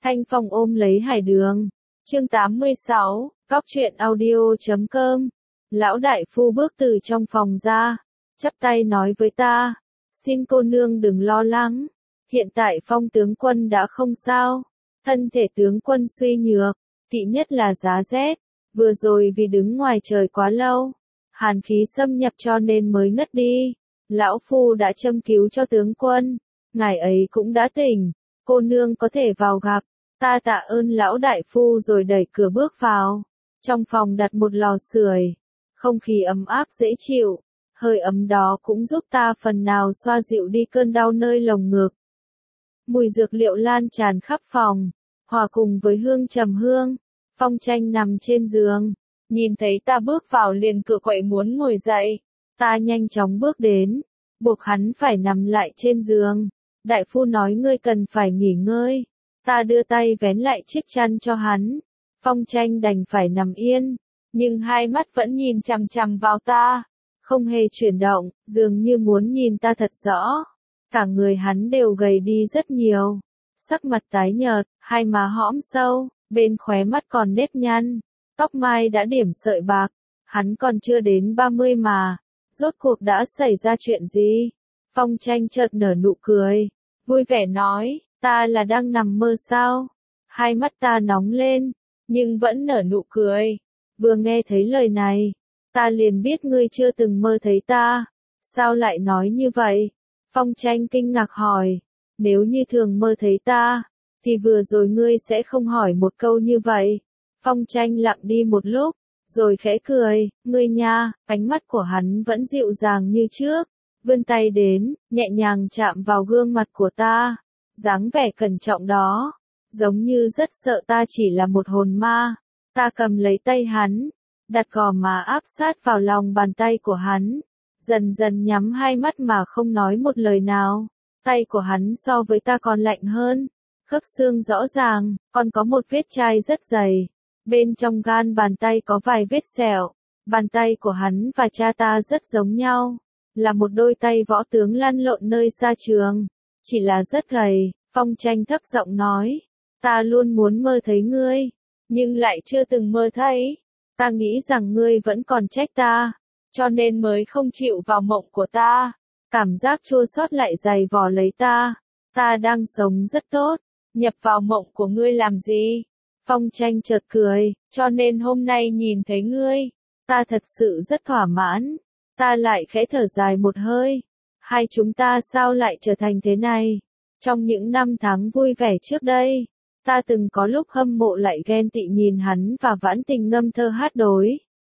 Thanh Phong ôm lấy Hải Đường. Chương 86, Cóc truyện audio.com. Lão đại phu bước từ trong phòng ra, chắp tay nói với ta, xin cô nương đừng lo lắng, hiện tại Phong tướng quân đã không sao, thân thể tướng quân suy nhược, kỵ nhất là giá rét, vừa rồi vì đứng ngoài trời quá lâu, hàn khí xâm nhập cho nên mới ngất đi, lão phu đã châm cứu cho tướng quân, ngài ấy cũng đã tỉnh, cô nương có thể vào gặp. Ta tạ ơn lão đại phu rồi đẩy cửa bước vào. Trong phòng đặt một lò sưởi, không khí ấm áp dễ chịu, hơi ấm đó cũng giúp ta phần nào xoa dịu đi cơn đau nơi lồng ngực. Mùi dược liệu lan tràn khắp phòng, hòa cùng với hương trầm hương. Phong Tranh nằm trên giường, nhìn thấy ta bước vào liền cựa quậy muốn ngồi dậy. Ta nhanh chóng bước đến, buộc hắn phải nằm lại trên giường. Đại phu nói ngươi cần phải nghỉ ngơi. Ta đưa tay vén lại chiếc chăn cho hắn. Phong Tranh đành phải nằm yên, nhưng hai mắt vẫn nhìn chằm chằm vào ta, không hề chuyển động, dường như muốn nhìn ta thật rõ. Cả người hắn đều gầy đi rất nhiều, sắc mặt tái nhợt, hai má hõm sâu, bên khóe mắt còn nếp nhăn, tóc mai đã điểm sợi bạc. Hắn còn chưa đến 30 mà, rốt cuộc đã xảy ra chuyện gì? Phong Tranh chợt nở nụ cười, vui vẻ nói, ta là đang nằm mơ sao? Hai mắt ta nóng lên, nhưng vẫn nở nụ cười. Vừa nghe thấy lời này, ta liền biết ngươi chưa từng mơ thấy ta. Sao lại nói như vậy? Phong Tranh kinh ngạc hỏi, nếu như thường mơ thấy ta, thì vừa rồi ngươi sẽ không hỏi một câu như vậy. Phong Tranh lặng đi một lúc, rồi khẽ cười, ngươi nha, ánh mắt của hắn vẫn dịu dàng như trước, vươn tay đến, nhẹ nhàng chạm vào gương mặt của ta. Dáng vẻ cẩn trọng đó, giống như rất sợ ta chỉ là một hồn ma. Ta cầm lấy tay hắn, đặt gò má áp sát vào lòng bàn tay của hắn, dần dần nhắm hai mắt mà không nói một lời nào. Tay của hắn so với ta còn lạnh hơn, khớp xương rõ ràng, còn có một vết chai rất dày. Bên trong gan bàn tay có vài vết sẹo. Bàn tay của hắn và cha ta rất giống nhau, là một đôi tay võ tướng lăn lộn nơi xa trường. Chỉ là rất gầy. Phong Tranh thấp giọng nói, ta luôn muốn mơ thấy ngươi, nhưng lại chưa từng mơ thấy. Ta nghĩ rằng ngươi vẫn còn trách ta, cho nên mới không chịu vào mộng của ta. Cảm giác chua xót lại dày vò lấy ta. Ta đang sống rất tốt, nhập vào mộng của ngươi làm gì? Phong Tranh chợt cười, cho nên hôm nay nhìn thấy ngươi, ta thật sự rất thỏa mãn. Ta lại khẽ thở dài một hơi. Hai chúng ta sao lại trở thành thế này? Trong những năm tháng vui vẻ trước đây, ta từng có lúc hâm mộ lại ghen tị nhìn hắn và Vãn Tình ngâm thơ hát đối.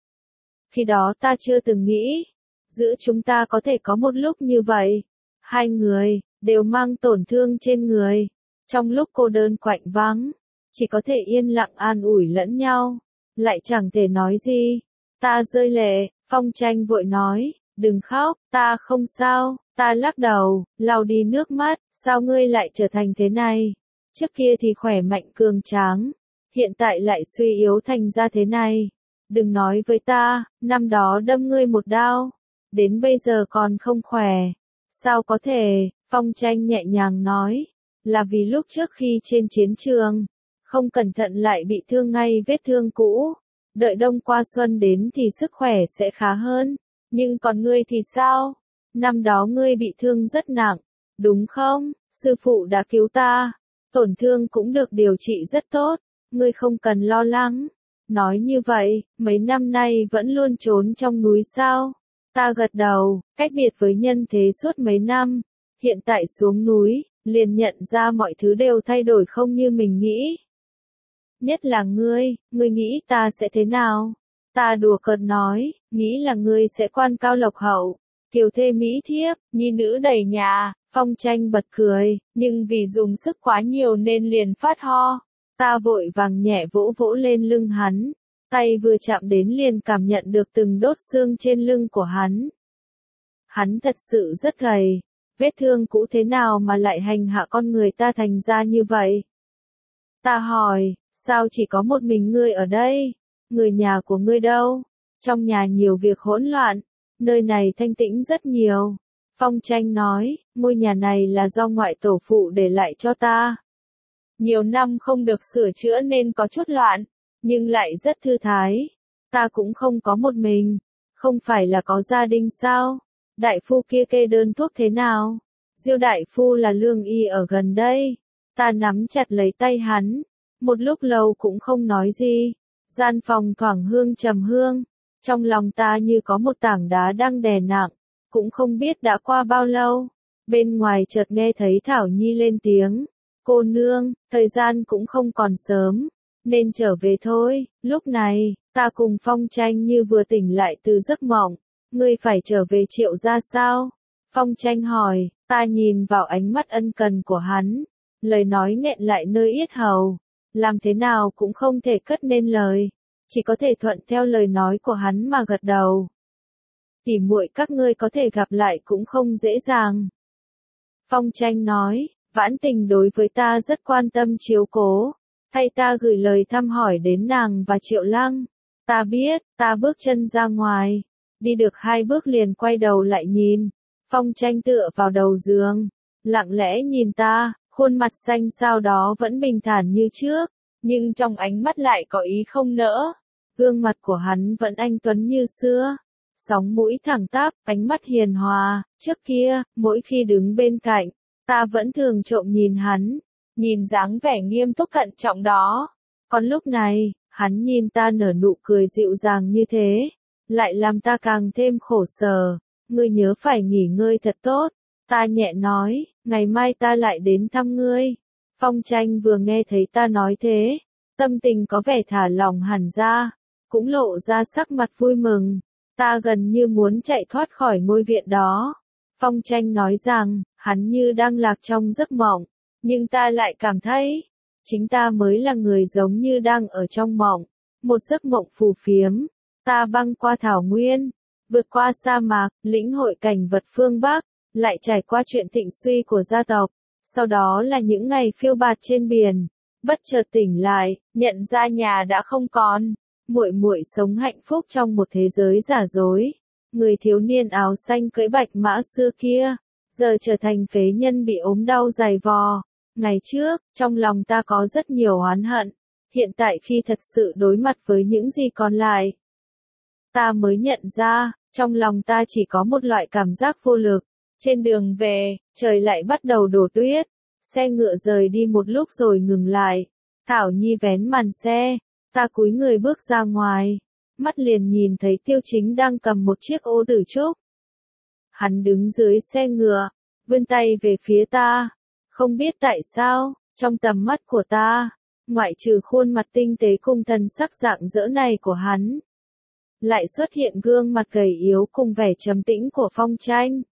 Khi đó ta chưa từng nghĩ, giữa chúng ta có thể có một lúc như vậy. Hai người, đều mang tổn thương trên người. Trong lúc cô đơn quạnh vắng, chỉ có thể yên lặng an ủi lẫn nhau, lại chẳng thể nói gì. Ta rơi lệ, Phong Tranh vội nói, đừng khóc, ta không sao. Ta lắc đầu, lau đi nước mắt, sao ngươi lại trở thành thế này? Trước kia thì khỏe mạnh cường tráng, hiện tại lại suy yếu thành ra thế này. Đừng nói với ta, năm đó đâm ngươi một đao, đến bây giờ còn không khỏe. Sao có thể? Phong Tranh nhẹ nhàng nói, là vì lúc trước khi trên chiến trường, không cẩn thận lại bị thương ngay vết thương cũ. Đợi đông qua xuân đến thì sức khỏe sẽ khá hơn, nhưng còn ngươi thì sao? Năm đó ngươi bị thương rất nặng, đúng không? Sư phụ đã cứu ta, tổn thương cũng được điều trị rất tốt, ngươi không cần lo lắng. Nói như vậy, mấy năm nay vẫn luôn trốn trong núi sao? Ta gật đầu, cách biệt với nhân thế suốt mấy năm, hiện tại xuống núi, liền nhận ra mọi thứ đều thay đổi không như mình nghĩ. Nhất là ngươi nghĩ ta sẽ thế nào? Ta đùa cợt nói, nghĩ là ngươi sẽ quan cao lộc hậu, kiều thê mỹ thiếp, nhi nữ đầy nhà. Phong Tranh bật cười, nhưng vì dùng sức quá nhiều nên liền phát ho. Ta vội vàng nhẹ vỗ vỗ lên lưng hắn, tay vừa chạm đến liền cảm nhận được từng đốt xương trên lưng của hắn. Hắn thật sự rất gầy, vết thương cũ thế nào mà lại hành hạ con người ta thành ra như vậy? Ta hỏi, sao chỉ có một mình ngươi ở đây? Người nhà của ngươi đâu? Trong nhà nhiều việc hỗn loạn, nơi này thanh tĩnh rất nhiều. Phong Tranh nói, ngôi nhà này là do ngoại tổ phụ để lại cho ta. Nhiều năm không được sửa chữa nên có chút loạn, nhưng lại rất thư thái. Ta cũng không có một mình, không phải là có gia đình sao? Đại phu kia kê đơn thuốc thế nào? Diêu đại phu là lương y ở gần đây. Ta nắm chặt lấy tay hắn, một lúc lâu cũng không nói gì. Gian phòng thoảng hương trầm hương, trong lòng ta như có một tảng đá đang đè nặng, cũng không biết đã qua bao lâu. Bên ngoài chợt nghe thấy Thảo Nhi lên tiếng, cô nương, thời gian cũng không còn sớm, nên trở về thôi. Lúc này, ta cùng Phong Tranh như vừa tỉnh lại từ giấc mộng. Ngươi phải trở về Triệu gia sao? Phong Tranh hỏi, ta nhìn vào ánh mắt ân cần của hắn, lời nói nghẹn lại nơi yết hầu, làm thế nào cũng không thể cất nên lời, chỉ có thể thuận theo lời nói của hắn mà gật đầu. Tỉ muội các ngươi có thể gặp lại cũng không dễ dàng. Phong Tranh nói, Vãn Tình đối với ta rất quan tâm chiếu cố, thay ta gửi lời thăm hỏi đến nàng và Triệu Lăng. Ta biết, ta bước chân ra ngoài, đi được 2 bước liền quay đầu lại nhìn. Phong Tranh tựa vào đầu giường, lặng lẽ nhìn ta, khuôn mặt xanh xao đó vẫn bình thản như trước, nhưng trong ánh mắt lại có ý không nỡ. Gương mặt của hắn vẫn anh tuấn như xưa, sóng mũi thẳng tắp, ánh mắt hiền hòa. Trước kia, mỗi khi đứng bên cạnh, ta vẫn thường trộm nhìn hắn, nhìn dáng vẻ nghiêm túc cẩn trọng đó. Còn lúc này, hắn nhìn ta nở nụ cười dịu dàng như thế, lại làm ta càng thêm khổ sở. Ngươi nhớ phải nghỉ ngơi thật tốt. Ta nhẹ nói, ngày mai ta lại đến thăm ngươi. Phong Tranh vừa nghe thấy ta nói thế, tâm tình có vẻ thả lỏng hẳn ra, cũng lộ ra sắc mặt vui mừng. Ta gần như muốn chạy thoát khỏi ngôi viện đó. Phong Tranh nói rằng, hắn như đang lạc trong giấc mộng, nhưng ta lại cảm thấy, chính ta mới là người giống như đang ở trong mộng, một giấc mộng phù phiếm. Ta băng qua thảo nguyên, vượt qua sa mạc, lĩnh hội cảnh vật phương Bắc, lại trải qua chuyện thịnh suy của gia tộc, sau đó là những ngày phiêu bạt trên biển. Bất chợt tỉnh lại, nhận ra nhà đã không còn, muội muội sống hạnh phúc trong một thế giới giả dối. Người thiếu niên áo xanh cưỡi bạch mã xưa kia, giờ trở thành phế nhân bị ốm đau dày vò. Ngày trước, trong lòng ta có rất nhiều oán hận, hiện tại khi thật sự đối mặt với những gì còn lại, ta mới nhận ra, trong lòng ta chỉ có một loại cảm giác vô lực. Trên đường về, trời lại bắt đầu đổ tuyết, xe ngựa rời đi một lúc rồi ngừng lại. Thảo Nhi vén màn xe, ta cúi người bước ra ngoài, mắt liền nhìn thấy Tiêu Chính đang cầm một chiếc ô tử trúc. Hắn đứng dưới xe ngựa, vươn tay về phía ta, không biết tại sao, trong tầm mắt của ta, ngoại trừ khuôn mặt tinh tế cùng thần sắc rạng rỡ này của hắn, lại xuất hiện gương mặt gầy yếu cùng vẻ trầm tĩnh của Phong Tranh.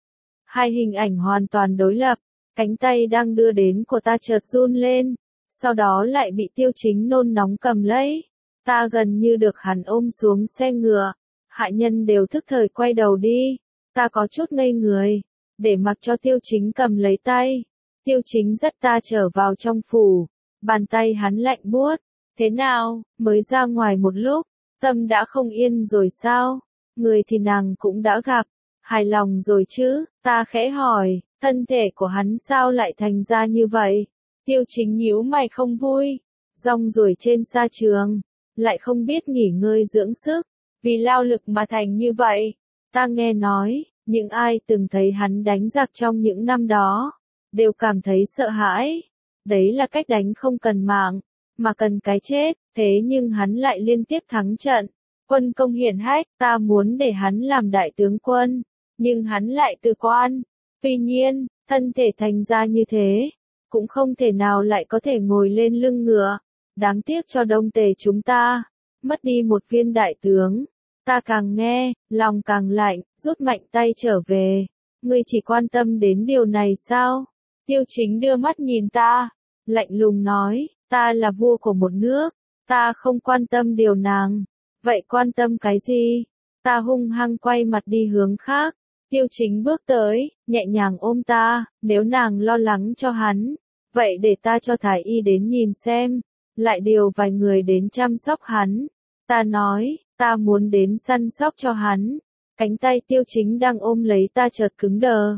Hai hình ảnh hoàn toàn đối lập, cánh tay đang đưa đến của ta chợt run lên, sau đó lại bị Tiêu Chính nôn nóng cầm lấy. Ta gần như được hắn ôm xuống xe ngựa, hạ nhân đều thức thời quay đầu đi. Ta có chút ngây người, để mặc cho Tiêu Chính cầm lấy tay. Tiêu Chính dắt ta trở vào trong phủ, bàn tay hắn lạnh buốt. Thế nào, mới ra ngoài một lúc, tâm đã không yên rồi sao? Người thì nàng cũng đã gặp, hài lòng rồi chứ? Ta khẽ hỏi, thân thể của hắn sao lại thành ra như vậy? Tiêu Chính nhíu mày không vui, rong ruổi trên sa trường, lại không biết nghỉ ngơi dưỡng sức, vì lao lực mà thành như vậy. Ta nghe nói, những ai từng thấy hắn đánh giặc trong những năm đó, đều cảm thấy sợ hãi. Đấy là cách đánh không cần mạng, mà cần cái chết. Thế nhưng hắn lại liên tiếp thắng trận, quân công hiển hách. Ta muốn để hắn làm đại tướng quân, nhưng hắn lại từ quan. Tuy nhiên, thân thể thành ra như thế, cũng không thể nào lại có thể ngồi lên lưng ngựa. Đáng tiếc cho Đông Tề chúng ta, mất đi một viên đại tướng. Ta càng nghe, lòng càng lạnh, rút mạnh tay trở về. Ngươi chỉ quan tâm đến điều này sao? Tiêu Chính đưa mắt nhìn ta, lạnh lùng nói, ta là vua của một nước, ta không quan tâm điều nàng. Vậy quan tâm cái gì? Ta hung hăng quay mặt đi hướng khác. Tiêu Chính bước tới, nhẹ nhàng ôm ta, nếu nàng lo lắng cho hắn, vậy để ta cho thái y đến nhìn xem, lại điều vài người đến chăm sóc hắn. Ta nói, ta muốn đến săn sóc cho hắn. Cánh tay Tiêu Chính đang ôm lấy ta chợt cứng đờ.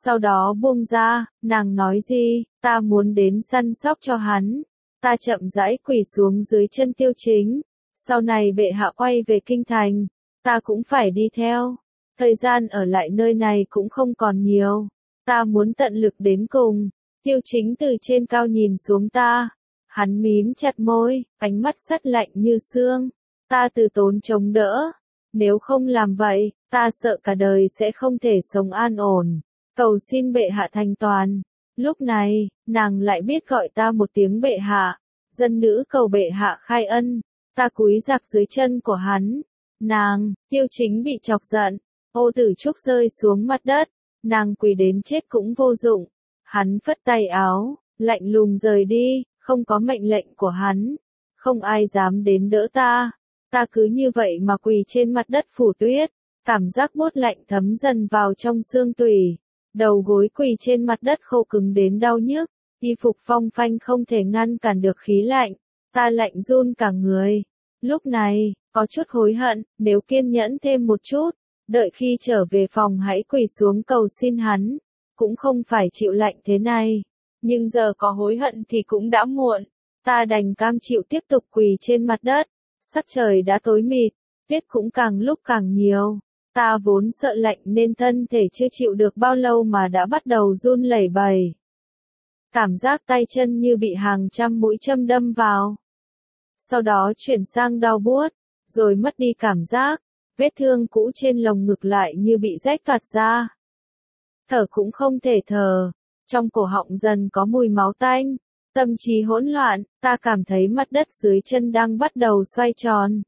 Sau đó buông ra, nàng nói gì, ta muốn đến săn sóc cho hắn. Ta chậm rãi quỳ xuống dưới chân Tiêu Chính. Sau này bệ hạ quay về kinh thành, ta cũng phải đi theo. Thời gian ở lại nơi này cũng không còn nhiều. Ta muốn tận lực đến cùng. Tiêu Chính từ trên cao nhìn xuống ta. Hắn mím chặt môi, ánh mắt sắt lạnh như xương. Ta từ tốn chống đỡ. Nếu không làm vậy, ta sợ cả đời sẽ không thể sống an ổn. Cầu xin bệ hạ thành toàn. Lúc này, nàng lại biết gọi ta một tiếng bệ hạ. Dân nữ cầu bệ hạ khai ân. Ta cúi rạp dưới chân của hắn. Nàng, Tiêu Chính bị chọc giận. Ô Tử Trúc rơi xuống mặt đất. Nàng quỳ đến chết cũng vô dụng. Hắn phất tay áo, lạnh lùng rời đi, không có mệnh lệnh của hắn. Không ai dám đến đỡ ta. Ta cứ như vậy mà quỳ trên mặt đất phủ tuyết. Cảm giác buốt lạnh thấm dần vào trong xương tủy. Đầu gối quỳ trên mặt đất khô cứng đến đau nhức. Y phục phong phanh không thể ngăn cản được khí lạnh. Ta lạnh run cả người. Lúc này, có chút hối hận, nếu kiên nhẫn thêm một chút. Đợi khi trở về phòng hãy quỳ xuống cầu xin hắn. Cũng không phải chịu lạnh thế này. Nhưng giờ có hối hận thì cũng đã muộn. Ta đành cam chịu tiếp tục quỳ trên mặt đất. Sắc trời đã tối mịt, tuyết cũng càng lúc càng nhiều. Ta vốn sợ lạnh nên thân thể chưa chịu được bao lâu mà đã bắt đầu run lẩy bẩy. Cảm giác tay chân như bị hàng trăm mũi châm đâm vào. Sau đó chuyển sang đau buốt, rồi mất đi cảm giác. Vết thương cũ trên lồng ngực lại như bị rách toạc ra. Thở cũng không thể thở. Trong cổ họng dần có mùi máu tanh. Tâm trí hỗn loạn, ta cảm thấy mặt đất dưới chân đang bắt đầu xoay tròn.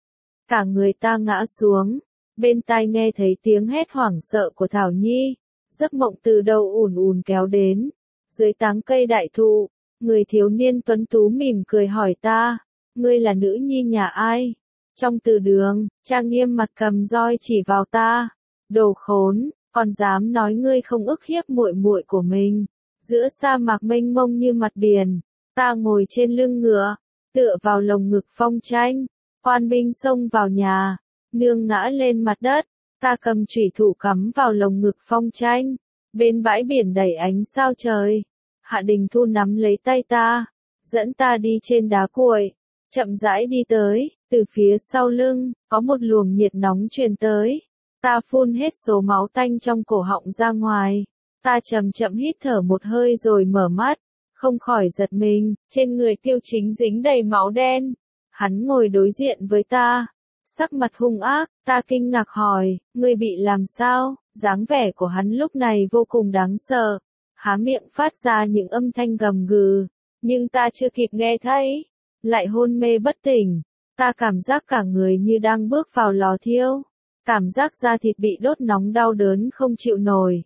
Cả người ta ngã xuống. Bên tai nghe thấy tiếng hét hoảng sợ của Thảo Nhi. Giấc mộng từ đầu ùn ùn kéo đến. Dưới tán cây đại thụ, người thiếu niên tuấn tú mỉm cười hỏi ta. Ngươi là nữ nhi nhà ai? Trong từ đường, trang nghiêm mặt cầm roi chỉ vào ta. Đồ khốn, còn dám nói ngươi không ức hiếp muội muội của mình. Giữa sa mạc mênh mông như mặt biển, ta ngồi trên lưng ngựa, tựa vào lồng ngực Phong Tranh. Quan binh xông vào nhà, nương ngã lên mặt đất, ta cầm chủy thủ cắm vào lồng ngực Phong Tranh. Bên bãi biển đầy ánh sao trời, Hạ Đình Thu nắm lấy tay ta, dẫn ta đi trên đá cuội, chậm rãi đi tới, từ phía sau lưng, có một luồng nhiệt nóng truyền tới. Ta phun hết số máu tanh trong cổ họng ra ngoài. Ta chậm chậm hít thở một hơi rồi mở mắt, không khỏi giật mình, trên người Tiêu Chính dính đầy máu đen. Hắn ngồi đối diện với ta, sắc mặt hung ác, ta kinh ngạc hỏi, ngươi bị làm sao? Dáng vẻ của hắn lúc này vô cùng đáng sợ, há miệng phát ra những âm thanh gầm gừ, nhưng ta chưa kịp nghe thấy, lại hôn mê bất tỉnh. Ta cảm giác cả người như đang bước vào lò thiêu, cảm giác da thịt bị đốt nóng đau đớn không chịu nổi.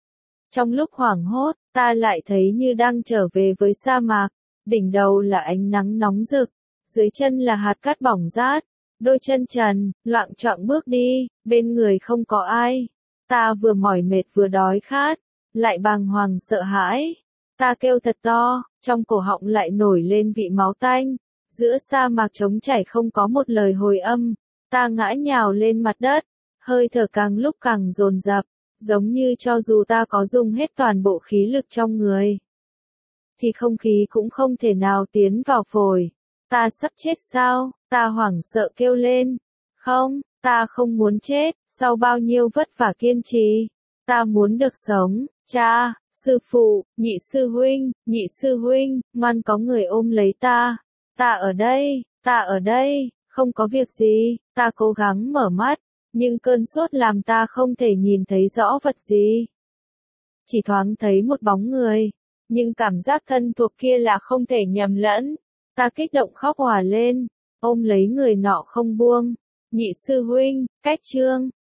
Trong lúc hoảng hốt, ta lại thấy như đang trở về với sa mạc, đỉnh đầu là ánh nắng nóng rực, dưới chân là hạt cát bỏng rát, đôi chân trần, loạng choạng bước đi, bên người không có ai. Ta vừa mỏi mệt vừa đói khát, lại bàng hoàng sợ hãi. Ta kêu thật to, trong cổ họng lại nổi lên vị máu tanh. Giữa sa mạc trống trải không có một lời hồi âm, ta ngã nhào lên mặt đất, hơi thở càng lúc càng dồn dập. Giống như cho dù ta có dùng hết toàn bộ khí lực trong người, thì không khí cũng không thể nào tiến vào phổi. Ta sắp chết sao? Ta hoảng sợ kêu lên. Không, ta không muốn chết, sau bao nhiêu vất vả kiên trì. Ta muốn được sống, cha, sư phụ, nhị sư huynh, ngoan có người ôm lấy ta. Ta ở đây, không có việc gì, ta cố gắng mở mắt. Nhưng cơn sốt làm ta không thể nhìn thấy rõ vật gì. Chỉ thoáng thấy một bóng người, nhưng cảm giác thân thuộc kia là không thể nhầm lẫn. Ta kích động khóc òa lên, ôm lấy người nọ không buông. Nhị sư huynh, cách chương.